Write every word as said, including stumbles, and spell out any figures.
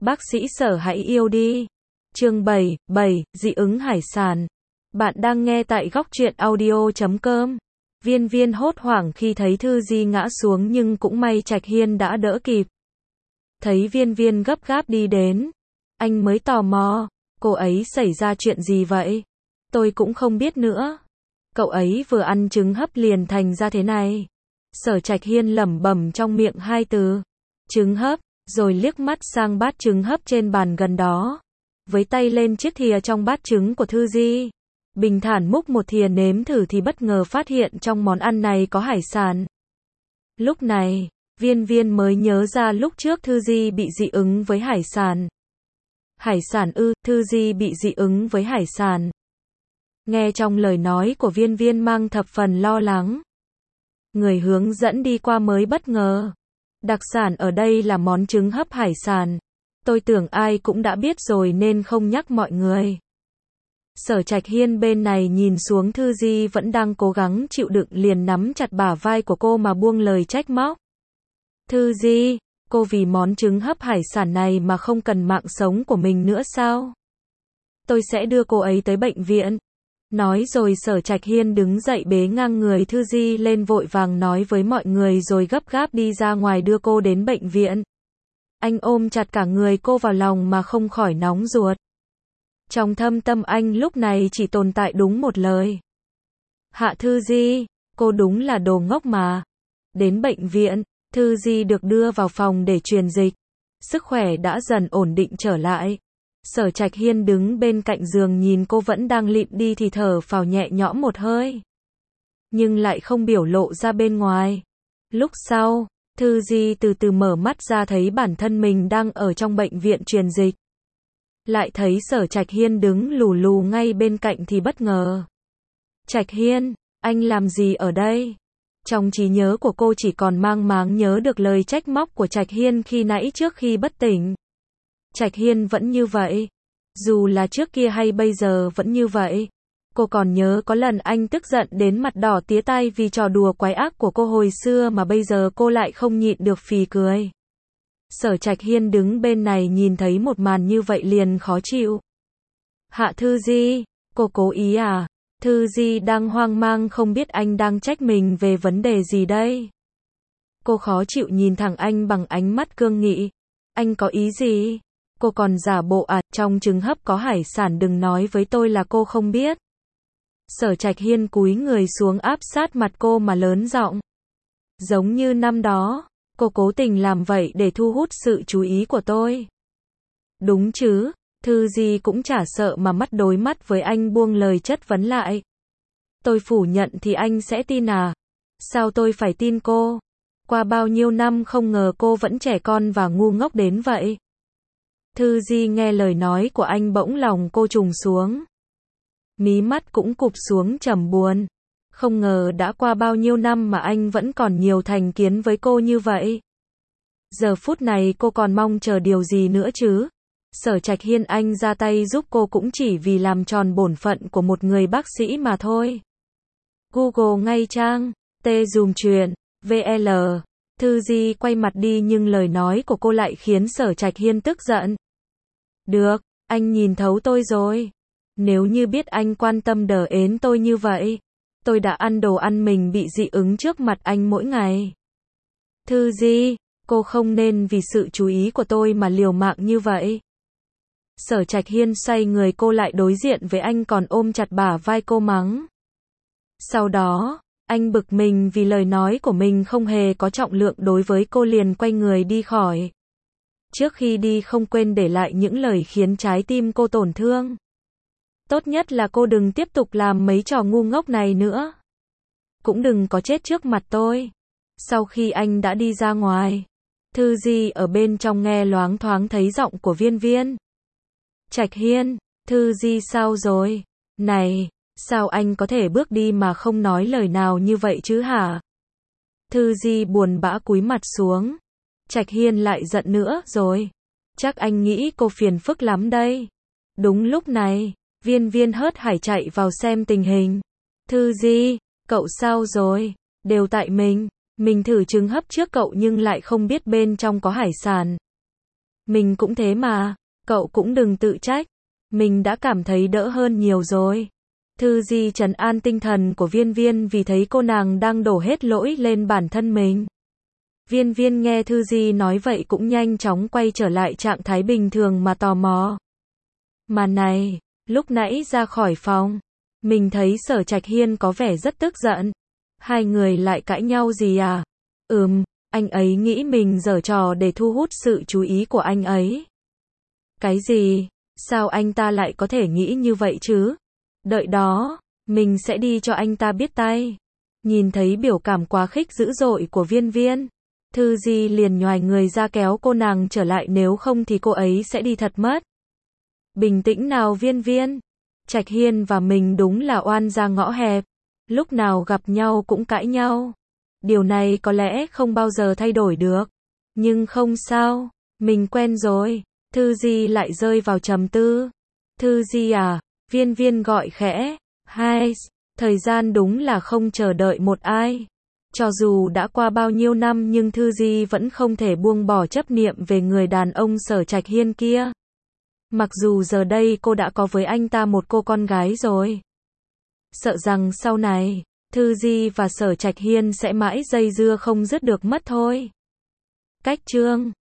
Bác sĩ Sở hãy yêu đi. Chương bảy, bảy, dị ứng hải sản. Bạn đang nghe tại góc truyện audio chấm com. Viên Viên hốt hoảng khi thấy Thư Di ngã xuống nhưng cũng may Trạch Hiên đã đỡ kịp. Thấy Viên Viên gấp gáp đi đến, anh mới tò mò, cô ấy xảy ra chuyện gì vậy? Tôi cũng không biết nữa. Cậu ấy vừa ăn trứng hấp liền thành ra thế này. Sở Trạch Hiên lẩm bẩm trong miệng hai từ, trứng hấp, rồi liếc mắt sang bát trứng hấp trên bàn gần đó. Với tay lên chiếc thìa trong bát trứng của Thư Di. Bình thản múc một thìa nếm thử thì bất ngờ phát hiện trong món ăn này có hải sản. Lúc này, Viên Viên mới nhớ ra lúc trước Thư Di bị dị ứng với hải sản. Hải sản ư? Thư Di bị dị ứng với hải sản. Nghe trong lời nói của Viên Viên mang thập phần lo lắng. Người hướng dẫn đi qua mới bất ngờ. Đặc sản ở đây là món trứng hấp hải sản. Tôi tưởng ai cũng đã biết rồi nên không nhắc mọi người. Sở Trạch Hiên bên này nhìn xuống Thư Di vẫn đang cố gắng chịu đựng liền nắm chặt bả vai của cô mà buông lời trách móc. Thư Di, cô vì món trứng hấp hải sản này mà không cần mạng sống của mình nữa sao? Tôi sẽ đưa cô ấy tới bệnh viện. Nói rồi Sở Trạch Hiên đứng dậy bế ngang người Thư Di lên vội vàng nói với mọi người rồi gấp gáp đi ra ngoài đưa cô đến bệnh viện. Anh ôm chặt cả người cô vào lòng mà không khỏi nóng ruột. Trong thâm tâm anh lúc này chỉ tồn tại đúng một lời. Hạ Thư Di, cô đúng là đồ ngốc mà. Đến bệnh viện, Thư Di được đưa vào phòng để truyền dịch. Sức khỏe đã dần ổn định trở lại. Sở Trạch Hiên đứng bên cạnh giường nhìn cô vẫn đang lịm đi thì thở phào nhẹ nhõm một hơi. Nhưng lại không biểu lộ ra bên ngoài. Lúc sau, Thư Di từ từ mở mắt ra thấy bản thân mình đang ở trong bệnh viện truyền dịch. Lại thấy Sở Trạch Hiên đứng lù lù ngay bên cạnh thì bất ngờ. Trạch Hiên, anh làm gì ở đây? Trong trí nhớ của cô chỉ còn mang máng nhớ được lời trách móc của Trạch Hiên khi nãy trước khi bất tỉnh. Trạch Hiên vẫn như vậy. Dù là trước kia hay bây giờ vẫn như vậy. Cô còn nhớ có lần anh tức giận đến mặt đỏ tía tai vì trò đùa quái ác của cô hồi xưa mà bây giờ cô lại không nhịn được phì cười. Sở Trạch Hiên đứng bên này nhìn thấy một màn như vậy liền khó chịu. Hạ Thư Di, cô cố ý à? Thư Di đang hoang mang không biết anh đang trách mình về vấn đề gì đây. Cô khó chịu nhìn thẳng anh bằng ánh mắt cương nghị. Anh có ý gì? Cô còn giả bộ à, trong trứng hấp có hải sản đừng nói với tôi là cô không biết. Sở Trạch Hiên cúi người xuống áp sát mặt cô mà lớn giọng. Giống như năm đó, cô cố tình làm vậy để thu hút sự chú ý của tôi. Đúng chứ, Thư Di cũng chả sợ mà mắt đối mắt với anh buông lời chất vấn lại. Tôi phủ nhận thì anh sẽ tin à? Sao tôi phải tin cô? Qua bao nhiêu năm không ngờ cô vẫn trẻ con và ngu ngốc đến vậy. Thư Di nghe lời nói của anh bỗng lòng cô trùng xuống. Mí mắt cũng cụp xuống trầm buồn. Không ngờ đã qua bao nhiêu năm mà anh vẫn còn nhiều thành kiến với cô như vậy. Giờ phút này cô còn mong chờ điều gì nữa chứ? Sở Trạch Hiên anh ra tay giúp cô cũng chỉ vì làm tròn bổn phận của một người bác sĩ mà thôi. Google ngay trang, T dùm chuyện, vê lờ. Thư Di quay mặt đi nhưng lời nói của cô lại khiến Sở Trạch Hiên tức giận. Được, anh nhìn thấu tôi rồi. Nếu như biết anh quan tâm đờ ến tôi như vậy, tôi đã ăn đồ ăn mình bị dị ứng trước mặt anh mỗi ngày. Thư Di, cô không nên vì sự chú ý của tôi mà liều mạng như vậy. Sở Trạch Hiên xoay người cô lại đối diện với anh còn ôm chặt bả vai cô mắng. Sau đó, anh bực mình vì lời nói của mình không hề có trọng lượng đối với cô liền quay người đi khỏi. Trước khi đi không quên để lại những lời khiến trái tim cô tổn thương. Tốt nhất là cô đừng tiếp tục làm mấy trò ngu ngốc này nữa. Cũng đừng có chết trước mặt tôi. Sau khi anh đã đi ra ngoài, Thư Di ở bên trong nghe loáng thoáng thấy giọng của Viên Viên. Trạch Hiên, Thư Di sao rồi? Này, sao anh có thể bước đi mà không nói lời nào như vậy chứ hả? Thư Di buồn bã cúi mặt xuống. Trạch Hiên lại giận nữa rồi. Chắc anh nghĩ cô phiền phức lắm đây. Đúng lúc này, Viên Viên hớt hải chạy vào xem tình hình. Thư Di, cậu sao rồi? Đều tại mình. Mình thử trứng hấp trước cậu nhưng lại không biết bên trong có hải sản. Mình cũng thế mà, cậu cũng đừng tự trách. Mình đã cảm thấy đỡ hơn nhiều rồi. Thư Di trấn an tinh thần của Viên Viên vì thấy cô nàng đang đổ hết lỗi lên bản thân mình. Viên Viên nghe Thư Di nói vậy cũng nhanh chóng quay trở lại trạng thái bình thường mà tò mò. Mà này, lúc nãy ra khỏi phòng, mình thấy Sở Trạch Hiên có vẻ rất tức giận. Hai người lại cãi nhau gì à? Ừm, anh ấy nghĩ mình giở trò để thu hút sự chú ý của anh ấy. Cái gì? Sao anh ta lại có thể nghĩ như vậy chứ? Đợi đó, mình sẽ đi cho anh ta biết tay. Nhìn thấy biểu cảm quá khích dữ dội của Viên Viên, Thư Di liền nhoài người ra kéo cô nàng trở lại, nếu không thì cô ấy sẽ đi thật mất. Bình tĩnh nào Viên Viên. Trạch Hiên và mình đúng là oan gia ngõ hẹp. Lúc nào gặp nhau cũng cãi nhau. Điều này có lẽ không bao giờ thay đổi được. Nhưng không sao, mình quen rồi. Thư Di lại rơi vào trầm tư. Thư Di à, Viên Viên gọi khẽ. Hai, thời gian đúng là không chờ đợi một ai. Cho dù đã qua bao nhiêu năm nhưng Thư Di vẫn không thể buông bỏ chấp niệm về người đàn ông Sở Trạch Hiên kia. Mặc dù giờ đây cô đã có với anh ta một cô con gái rồi. Sợ rằng sau này, Thư Di và Sở Trạch Hiên sẽ mãi dây dưa không dứt được mất thôi. Cách chương